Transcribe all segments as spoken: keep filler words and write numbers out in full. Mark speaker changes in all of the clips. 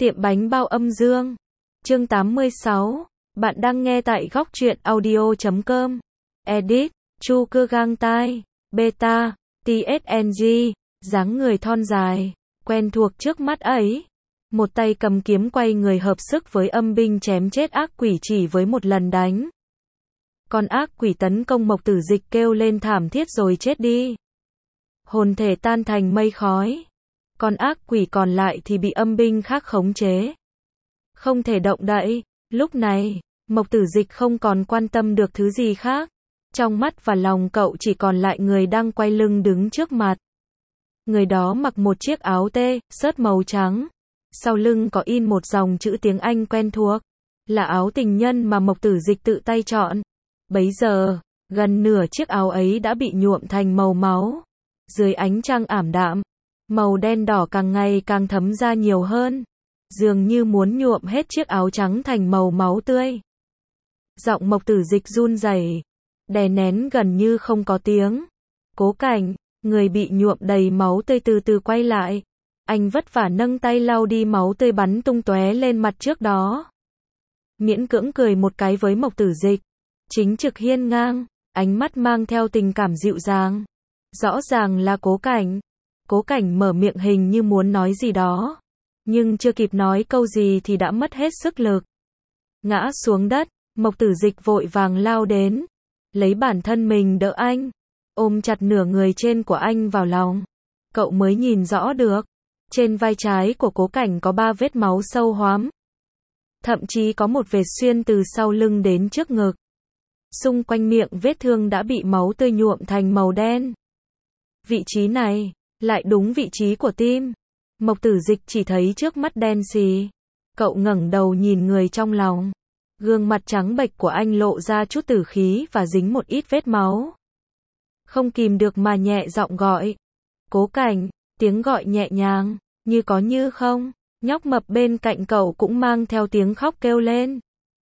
Speaker 1: Tiệm bánh bao âm dương. Chương tám mươi sáu. Bạn đang nghe tại góc truyện audio chấm com. Edit, Chu Cơ Gang Tai, Beta, tê ét en giê, dáng người thon dài, quen thuộc trước mắt ấy. Một tay cầm kiếm quay người hợp sức với âm binh chém chết ác quỷ chỉ với một lần đánh. Con ác quỷ tấn công Mộc Tử Dịch kêu lên thảm thiết rồi chết đi. Hồn thể tan thành mây khói. Con ác quỷ còn lại thì bị âm binh khác khống chế. Không thể động đậy. Lúc này, Mộc Tử Dịch không còn quan tâm được thứ gì khác. Trong mắt và lòng cậu chỉ còn lại người đang quay lưng đứng trước mặt. Người đó mặc một chiếc áo tê, sớt màu trắng. Sau lưng có in một dòng chữ tiếng Anh quen thuộc. Là áo tình nhân mà Mộc Tử Dịch tự tay chọn. Bấy giờ, gần nửa chiếc áo ấy đã bị nhuộm thành màu máu. Dưới ánh trăng ảm đạm, màu đen đỏ càng ngày càng thấm ra nhiều hơn. Dường như muốn nhuộm hết chiếc áo trắng thành màu máu tươi. Giọng Mộc Tử Dịch run rẩy, đè nén gần như không có tiếng. Cố Cảnh, người bị nhuộm đầy máu tươi từ từ quay lại. Anh vất vả nâng tay lau đi máu tươi bắn tung tóe lên mặt trước đó. Miễn cưỡng cười một cái với Mộc Tử Dịch. Chính trực hiên ngang, ánh mắt mang theo tình cảm dịu dàng. Rõ ràng là Cố Cảnh. Cố Cảnh mở miệng hình như muốn nói gì đó. Nhưng chưa kịp nói câu gì thì đã mất hết sức lực. Ngã xuống đất, Mộc Tử Dịch vội vàng lao đến. Lấy bản thân mình đỡ anh. Ôm chặt nửa người trên của anh vào lòng. Cậu mới nhìn rõ được. Trên vai trái của Cố Cảnh có ba vết máu sâu hoắm. Thậm chí có một vệt xuyên từ sau lưng đến trước ngực. Xung quanh miệng vết thương đã bị máu tươi nhuộm thành màu đen. Vị trí này, lại đúng vị trí của tim. Mộc Tử Dịch chỉ thấy trước mắt đen xì. Cậu ngẩng đầu nhìn người trong lòng. Gương mặt trắng bệch của anh lộ ra chút tử khí và dính một ít vết máu. Không kìm được mà nhẹ giọng gọi. Cố Cảnh, tiếng gọi nhẹ nhàng, như có như không. Nhóc mập bên cạnh cậu cũng mang theo tiếng khóc kêu lên.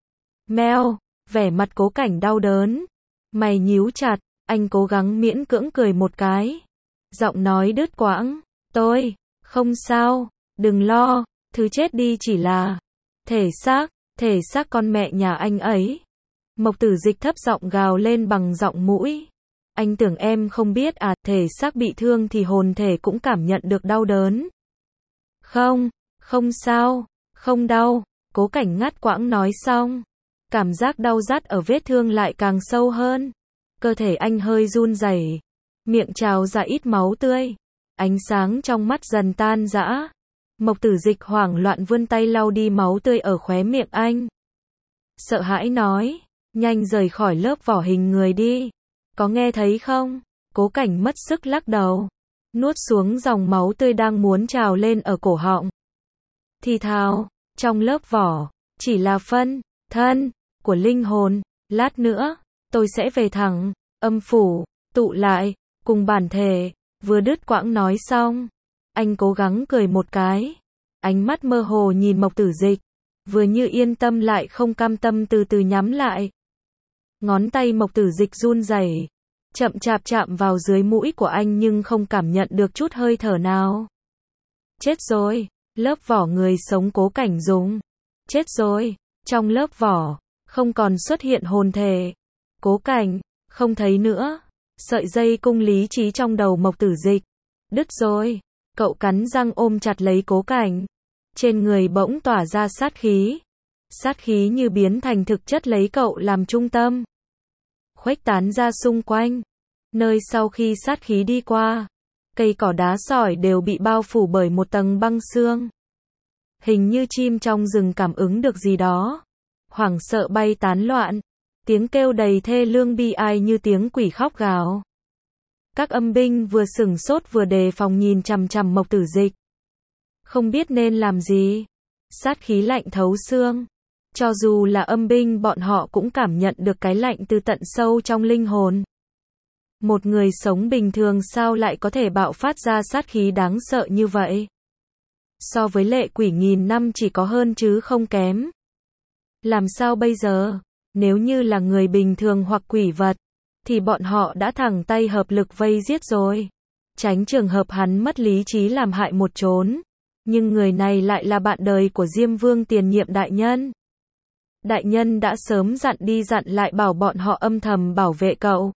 Speaker 1: Meo, vẻ mặt Cố Cảnh đau đớn. Mày nhíu chặt, anh cố gắng miễn cưỡng cười một cái. Giọng nói đứt quãng. Tôi, không sao, đừng lo, thứ chết đi chỉ là thể xác, thể xác con mẹ nhà anh ấy. Mộc Tử Dịch thấp giọng gào lên bằng giọng mũi. Anh tưởng em không biết à, thể xác bị thương thì hồn thể cũng cảm nhận được đau đớn. Không, không sao, không đau, Cố Cảnh ngắt quãng nói xong. Cảm giác đau rát ở vết thương lại càng sâu hơn. Cơ thể anh hơi run rẩy, miệng trào ra ít máu tươi. Ánh sáng trong mắt dần tan rã. Mộc Tử Dịch hoảng loạn vươn tay lau đi máu tươi ở khóe miệng anh. Sợ hãi nói, nhanh rời khỏi lớp vỏ hình người đi. Có nghe thấy không? Cố Cảnh mất sức lắc đầu. Nuốt xuống dòng máu tươi đang muốn trào lên ở cổ họng. Thì thào, trong lớp vỏ, chỉ là phân, thân, của linh hồn. Lát nữa, tôi sẽ về thẳng, âm phủ, tụ lại, cùng bản thể. Vừa đứt quãng nói xong, anh cố gắng cười một cái. Ánh mắt mơ hồ nhìn Mộc Tử Dịch. Vừa như yên tâm lại không cam tâm từ từ nhắm lại. Ngón tay Mộc Tử Dịch run rẩy, chậm chạp chạm vào dưới mũi của anh nhưng không cảm nhận được chút hơi thở nào. Chết rồi, lớp vỏ người sống Cố Cảnh dùng. Chết rồi, trong lớp vỏ, không còn xuất hiện hồn thể. Cố Cảnh, không thấy nữa. Sợi dây cung lý trí trong đầu Mộc Tử Dịch. Đứt rồi. Cậu cắn răng ôm chặt lấy Cố Cảnh. Trên người bỗng tỏa ra sát khí. Sát khí như biến thành thực chất lấy cậu làm trung tâm. Khuếch tán ra xung quanh. Nơi sau khi sát khí đi qua, cây cỏ đá sỏi đều bị bao phủ bởi một tầng băng xương. Hình như chim trong rừng cảm ứng được gì đó. Hoảng sợ bay tán loạn. Tiếng kêu đầy thê lương bi ai như tiếng quỷ khóc gào. Các âm binh vừa sửng sốt vừa đề phòng nhìn chằm chằm Mộc Tử Dịch. Không biết nên làm gì. Sát khí lạnh thấu xương. Cho dù là âm binh bọn họ cũng cảm nhận được cái lạnh từ tận sâu trong linh hồn. Một người sống bình thường sao lại có thể bạo phát ra sát khí đáng sợ như vậy? So với lệ quỷ nghìn năm chỉ có hơn chứ không kém. Làm sao bây giờ? Nếu như là người bình thường hoặc quỷ vật, thì bọn họ đã thẳng tay hợp lực vây giết rồi. Tránh trường hợp hắn mất lý trí làm hại một chốn. Nhưng người này lại là bạn đời của Diêm Vương tiền nhiệm đại nhân. Đại nhân đã sớm dặn đi dặn lại bảo bọn họ âm thầm bảo vệ cậu.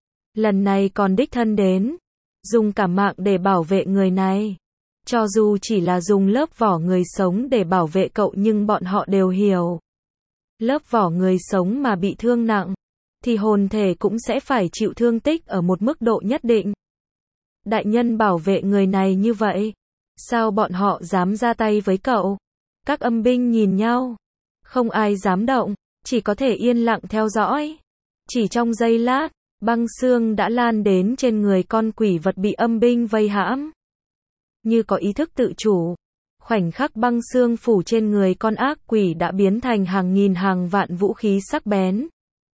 Speaker 1: Lần này còn đích thân đến, dùng cả mạng để bảo vệ người này. Cho dù chỉ là dùng lớp vỏ người sống để bảo vệ cậu nhưng bọn họ đều hiểu. Lớp vỏ người sống mà bị thương nặng, thì hồn thể cũng sẽ phải chịu thương tích ở một mức độ nhất định. Đại nhân bảo vệ người này như vậy, sao bọn họ dám ra tay với cậu? Các âm binh nhìn nhau, không ai dám động, chỉ có thể yên lặng theo dõi. Chỉ trong giây lát, băng xương đã lan đến trên người con quỷ vật bị âm binh vây hãm. Như có ý thức tự chủ, khoảnh khắc băng xương phủ trên người con ác quỷ đã biến thành hàng nghìn hàng vạn vũ khí sắc bén.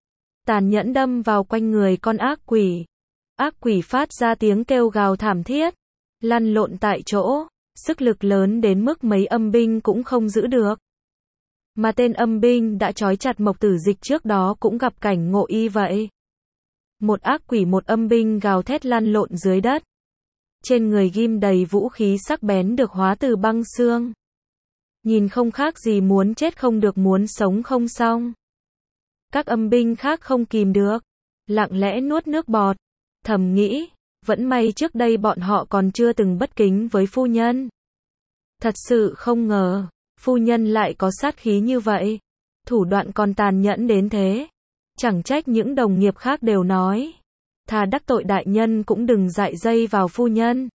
Speaker 1: Tàn nhẫn đâm vào quanh người con ác quỷ. Ác quỷ phát ra tiếng kêu gào thảm thiết, lăn lộn tại chỗ, sức lực lớn đến mức mấy âm binh cũng không giữ được. Mà tên âm binh đã trói chặt Mộc Tử Dịch trước đó cũng gặp cảnh ngộ y vậy. Một ác quỷ một âm binh gào thét lăn lộn dưới đất. Trên người ghim đầy vũ khí sắc bén được hóa từ băng xương. Nhìn không khác gì muốn chết không được muốn sống không xong. Các âm binh khác không kìm được, lặng lẽ nuốt nước bọt, thầm nghĩ, vẫn may trước đây bọn họ còn chưa từng bất kính với phu nhân. Thật sự không ngờ, phu nhân lại có sát khí như vậy, thủ đoạn còn tàn nhẫn đến thế. Chẳng trách những đồng nghiệp khác đều nói, thà đắc tội đại nhân cũng đừng dại dây vào phu nhân.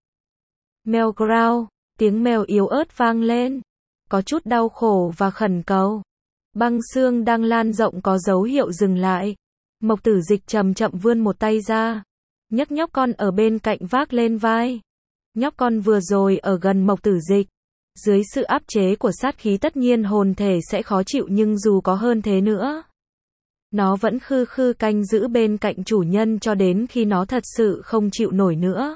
Speaker 1: Mèo growl, tiếng mèo yếu ớt vang lên, có chút đau khổ và khẩn cầu. Băng xương đang lan rộng có dấu hiệu dừng lại. Mộc Tử Dịch chậm chậm vươn một tay ra, nhấc nhóc con ở bên cạnh vác lên vai. Nhóc con vừa rồi ở gần Mộc Tử Dịch, dưới sự áp chế của sát khí tất nhiên hồn thể sẽ khó chịu nhưng dù có hơn thế nữa, nó vẫn khư khư canh giữ bên cạnh chủ nhân cho đến khi nó thật sự không chịu nổi nữa.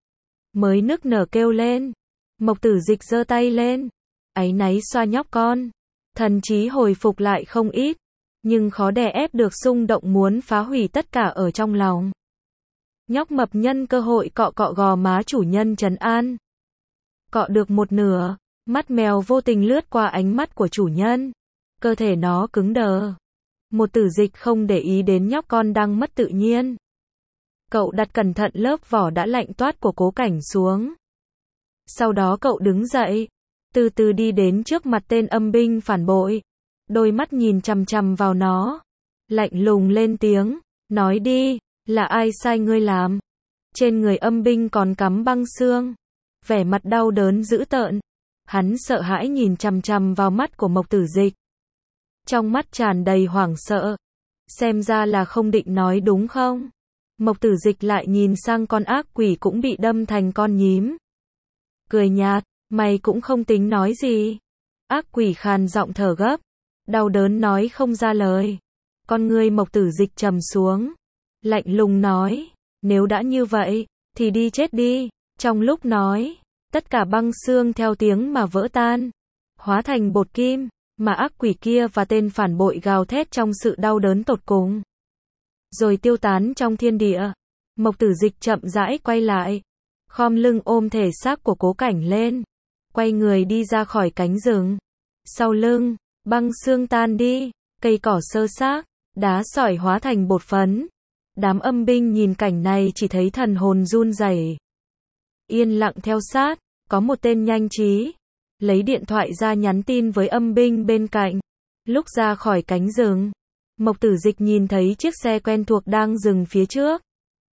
Speaker 1: Mới nức nở kêu lên. Mộc Tử Dịch giơ tay lên, áy náy xoa nhóc con. Thần trí hồi phục lại không ít, nhưng khó đè ép được xung động muốn phá hủy tất cả ở trong lòng. Nhóc mập nhân cơ hội cọ cọ gò má chủ nhân trấn an. Cọ được một nửa, mắt mèo vô tình lướt qua ánh mắt của chủ nhân. Cơ thể nó cứng đờ. Một Tử Dịch không để ý đến nhóc con đang mất tự nhiên. Cậu đặt cẩn thận lớp vỏ đã lạnh toát của Cố Cảnh xuống. Sau đó cậu đứng dậy, từ từ đi đến trước mặt tên âm binh phản bội. Đôi mắt nhìn chằm chằm vào nó, lạnh lùng lên tiếng, nói đi, là ai sai ngươi làm? Trên người âm binh còn cắm băng xương, vẻ mặt đau đớn dữ tợn. Hắn sợ hãi nhìn chằm chằm vào mắt của Mộc Tử Dịch. Trong mắt tràn đầy hoảng sợ. Xem ra là không định nói đúng không? Mộc Tử Dịch lại nhìn sang con ác quỷ cũng bị đâm thành con nhím. Cười nhạt, mày cũng không tính nói gì. Ác quỷ khàn giọng thở gấp, đau đớn nói không ra lời. Con ngươi Mộc Tử Dịch trầm xuống, lạnh lùng nói, nếu đã như vậy, thì đi chết đi. Trong lúc nói, tất cả băng xương theo tiếng mà vỡ tan, hóa thành bột kim, mà ác quỷ kia và tên phản bội gào thét trong sự đau đớn tột cùng. Rồi tiêu tán trong thiên địa. Mộc Tử Dịch chậm rãi quay lại, khom lưng ôm thể xác của Cố Cảnh lên, quay người đi ra khỏi cánh rừng. Sau lưng, băng xương tan đi, cây cỏ xơ xác, đá sỏi hóa thành bột phấn. Đám âm binh nhìn cảnh này chỉ thấy thần hồn run rẩy. Yên lặng theo sát, có một tên nhanh trí, lấy điện thoại ra nhắn tin với âm binh bên cạnh. Lúc ra khỏi cánh rừng, Mộc Tử Dịch nhìn thấy chiếc xe quen thuộc đang dừng phía trước.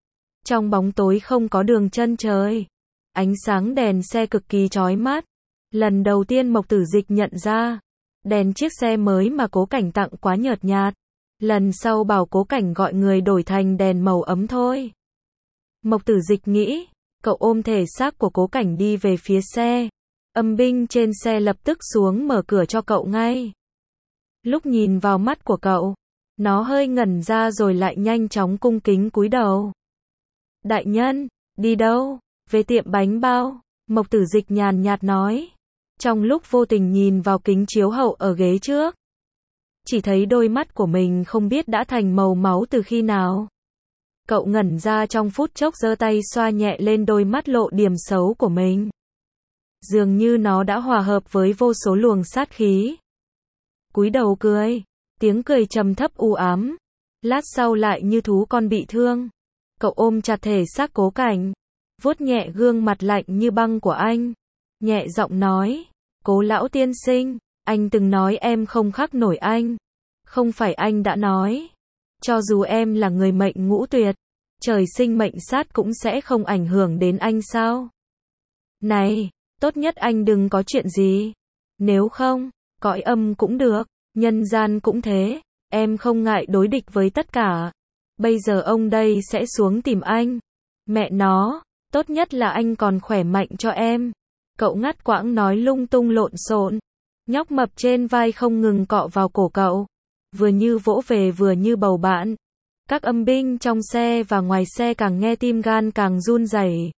Speaker 1: Trong bóng tối không có đường chân trời, ánh sáng đèn xe cực kỳ chói mắt. Lần đầu tiên Mộc Tử Dịch nhận ra, đèn chiếc xe mới mà Cố Cảnh tặng quá nhợt nhạt. Lần sau bảo Cố Cảnh gọi người đổi thành đèn màu ấm thôi. Mộc Tử Dịch nghĩ, cậu ôm thể xác của Cố Cảnh đi về phía xe. Âm binh trên xe lập tức xuống mở cửa cho cậu ngay. Lúc nhìn vào mắt của cậu, nó hơi ngẩn ra rồi lại nhanh chóng cung kính cúi đầu. Đại nhân, đi đâu? Về tiệm bánh bao, Mộc Tử Dịch nhàn nhạt nói. Trong lúc vô tình nhìn vào kính chiếu hậu ở ghế trước, chỉ thấy đôi mắt của mình không biết đã thành màu máu từ khi nào. Cậu ngẩn ra trong phút chốc giơ tay xoa nhẹ lên đôi mắt lộ điểm xấu của mình. dường như nó đã hòa hợp với vô số luồng sát khí. Cúi đầu cười, tiếng cười trầm thấp u ám, lát sau lại như thú con bị thương. Cậu ôm chặt thể xác Cố Cảnh, vuốt nhẹ gương mặt lạnh như băng của anh, nhẹ giọng nói, Cố lão tiên sinh, anh từng nói em không khắc nổi anh. Không phải anh đã nói, cho dù em là người mệnh ngũ tuyệt, trời sinh mệnh sát cũng sẽ không ảnh hưởng đến anh sao? Này, tốt nhất anh đừng có chuyện gì. Nếu không, cõi âm cũng được, nhân gian cũng thế, em không ngại đối địch với tất cả. Bây giờ ông đây sẽ xuống tìm anh. Mẹ nó, tốt nhất là anh còn khỏe mạnh cho em. Cậu ngắt quãng nói lung tung lộn xộn. Nhóc mập trên vai không ngừng cọ vào cổ cậu, vừa như vỗ về vừa như bầu bạn. Các âm binh trong xe và ngoài xe càng nghe tim gan càng run rẩy.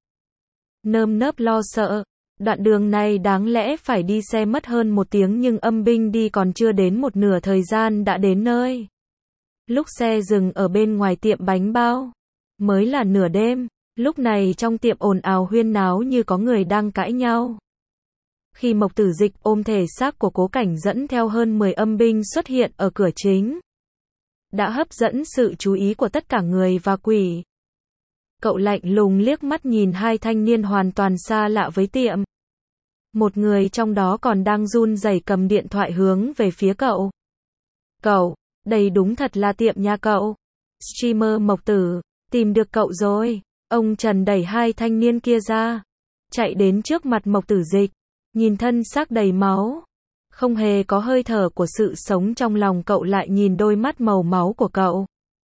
Speaker 1: Nơm nớp lo sợ, đoạn đường này đáng lẽ phải đi xe mất hơn một tiếng nhưng âm binh đi còn chưa đến một nửa thời gian đã đến nơi. Lúc xe dừng ở bên ngoài tiệm bánh bao, mới là nửa đêm, lúc này trong tiệm ồn ào huyên náo như có người đang cãi nhau. Khi Mộc Tử Dịch ôm thể xác của Cố Cảnh dẫn theo hơn mười âm binh xuất hiện ở cửa chính, đã hấp dẫn sự chú ý của tất cả người và quỷ. Cậu lạnh lùng liếc mắt nhìn hai thanh niên hoàn toàn xa lạ với tiệm. Một người trong đó còn đang run rẩy cầm điện thoại hướng về phía cậu. Cậu, đây đúng thật là tiệm nhà cậu. Streamer Mộc Tử, tìm được cậu rồi. Ông Trần đẩy hai thanh niên kia ra, chạy đến trước mặt Mộc Tử Dịch, nhìn thân xác đầy máu, không hề có hơi thở của sự sống trong lòng cậu, lại nhìn đôi mắt màu máu của cậu.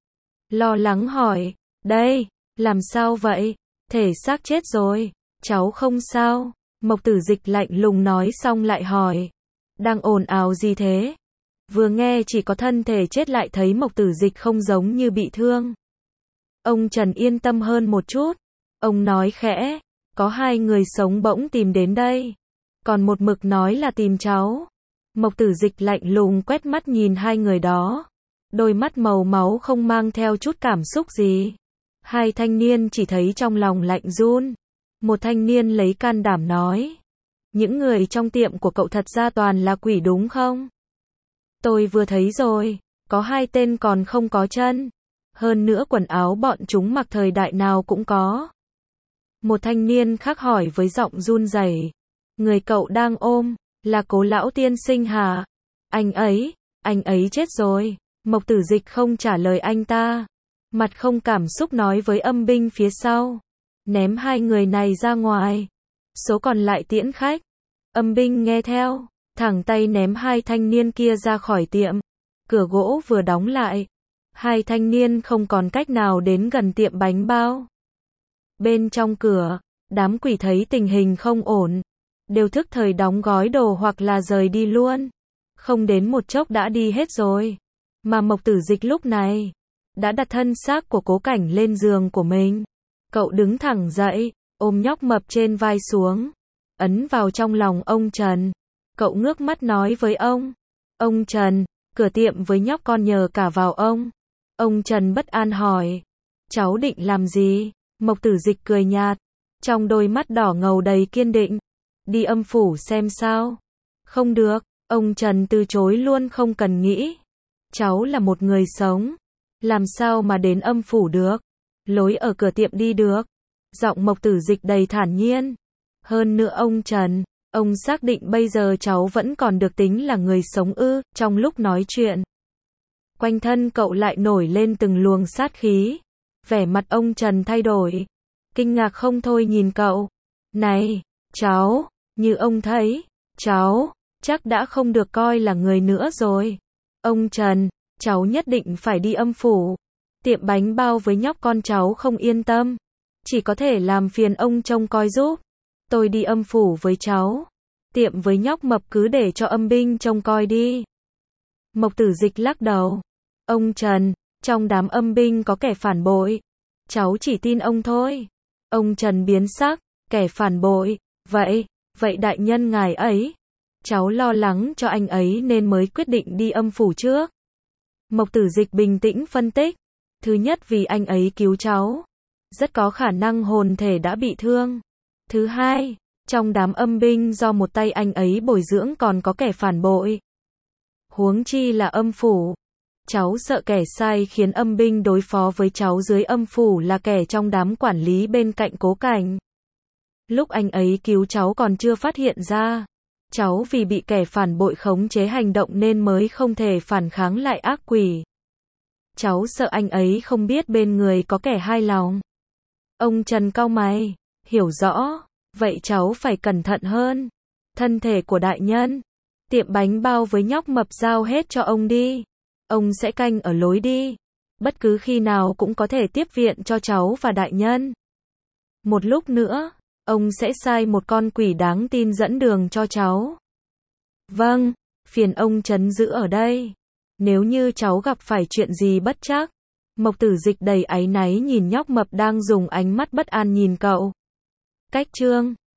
Speaker 1: Lo lắng hỏi, đây, làm sao vậy? Thể xác chết rồi, cháu không sao. Mộc Tử Dịch lạnh lùng nói xong lại hỏi, đang ồn ào gì thế? Vừa nghe chỉ có thân thể chết lại thấy Mộc Tử Dịch không giống như bị thương. Ông Trần yên tâm hơn một chút. Ông nói khẽ, có hai người sống bỗng tìm đến đây, còn một mực nói là tìm cháu. Mộc Tử Dịch lạnh lùng quét mắt nhìn hai người đó, đôi mắt màu máu không mang theo chút cảm xúc gì. Hai thanh niên chỉ thấy trong lòng lạnh run. Một thanh niên lấy can đảm nói, những người trong tiệm của cậu thật ra toàn là quỷ đúng không? Tôi vừa thấy rồi, có hai tên còn không có chân. Hơn nữa quần áo bọn chúng mặc thời đại nào cũng có. Một thanh niên khác hỏi với giọng run rẩy, người cậu đang ôm, là Cố lão tiên sinh hả? Anh ấy, anh ấy chết rồi. Mộc Tử Dịch không trả lời anh ta, mặt không cảm xúc nói với âm binh phía sau, ném hai người này ra ngoài, số còn lại tiễn khách. Âm binh nghe theo, thẳng tay ném hai thanh niên kia ra khỏi tiệm. Cửa gỗ vừa đóng lại, hai thanh niên không còn cách nào đến gần tiệm bánh bao. Bên trong cửa, đám quỷ thấy tình hình không ổn, đều thức thời đóng gói đồ hoặc là rời đi luôn. Không đến một chốc đã đi hết rồi. Mà Mộc Tử Dịch lúc này đã đặt thân xác của Cố Cảnh lên giường của mình. Cậu đứng thẳng dậy, ôm nhóc mập trên vai xuống, ấn vào trong lòng ông Trần. Cậu ngước mắt nói với ông, ông Trần, cửa tiệm với nhóc con nhờ cả vào ông. Ông Trần bất an hỏi, cháu định làm gì? Mộc Tử Dịch cười nhạt, trong đôi mắt đỏ ngầu đầy kiên định, đi âm phủ xem sao. Không được, ông Trần từ chối luôn không cần nghĩ. Cháu là một người sống, làm sao mà đến âm phủ được? Lối ở cửa tiệm đi được. Giọng Mộc Tử Dịch đầy thản nhiên. Hơn nữa ông Trần, ông xác định bây giờ cháu vẫn còn được tính là người sống ư? Trong lúc nói chuyện, quanh thân cậu lại nổi lên từng luồng sát khí. Vẻ mặt ông Trần thay đổi, kinh ngạc không thôi nhìn cậu. Này, cháu, như ông thấy, cháu chắc đã không được coi là người nữa rồi. Ông Trần, cháu nhất định phải đi âm phủ. Tiệm bánh bao với nhóc con cháu không yên tâm, chỉ có thể làm phiền ông trông coi giúp. Tôi đi âm phủ với cháu, tiệm với nhóc mập cứ để cho âm binh trông coi đi. Mộc Tử Dịch lắc đầu. Ông Trần, trong đám âm binh có kẻ phản bội, cháu chỉ tin ông thôi. Ông Trần biến sắc, kẻ phản bội, vậy, vậy đại nhân ngài ấy. Cháu lo lắng cho anh ấy nên mới quyết định đi âm phủ trước. Mộc Tử Dịch bình tĩnh phân tích. Thứ nhất vì anh ấy cứu cháu, rất có khả năng hồn thể đã bị thương. Thứ hai, Trong đám âm binh do một tay anh ấy bồi dưỡng còn có kẻ phản bội. Huống chi là âm phủ. Cháu sợ kẻ sai khiến âm binh đối phó với cháu dưới âm phủ là kẻ trong đám quản lý bên cạnh Cố Cảnh. Lúc anh ấy cứu cháu còn chưa phát hiện ra. Cháu vì bị kẻ phản bội khống chế hành động nên mới không thể phản kháng lại ác quỷ. Cháu sợ anh ấy không biết bên người có kẻ hai lòng. Ông Trần cau mày, hiểu rõ, vậy cháu phải cẩn thận hơn. Thân thể của đại nhân, tiệm bánh bao với nhóc mập giao hết cho ông đi. Ông sẽ canh ở lối đi. Bất cứ khi nào cũng có thể tiếp viện cho cháu và đại nhân. Một lúc nữa, ông sẽ sai một con quỷ đáng tin dẫn đường cho cháu. Vâng, phiền ông trấn giữ ở đây. Nếu như cháu gặp phải chuyện gì bất trắc. Mộc Tử Dịch đầy áy náy nhìn nhóc mập đang dùng ánh mắt bất an nhìn cậu. Cách chương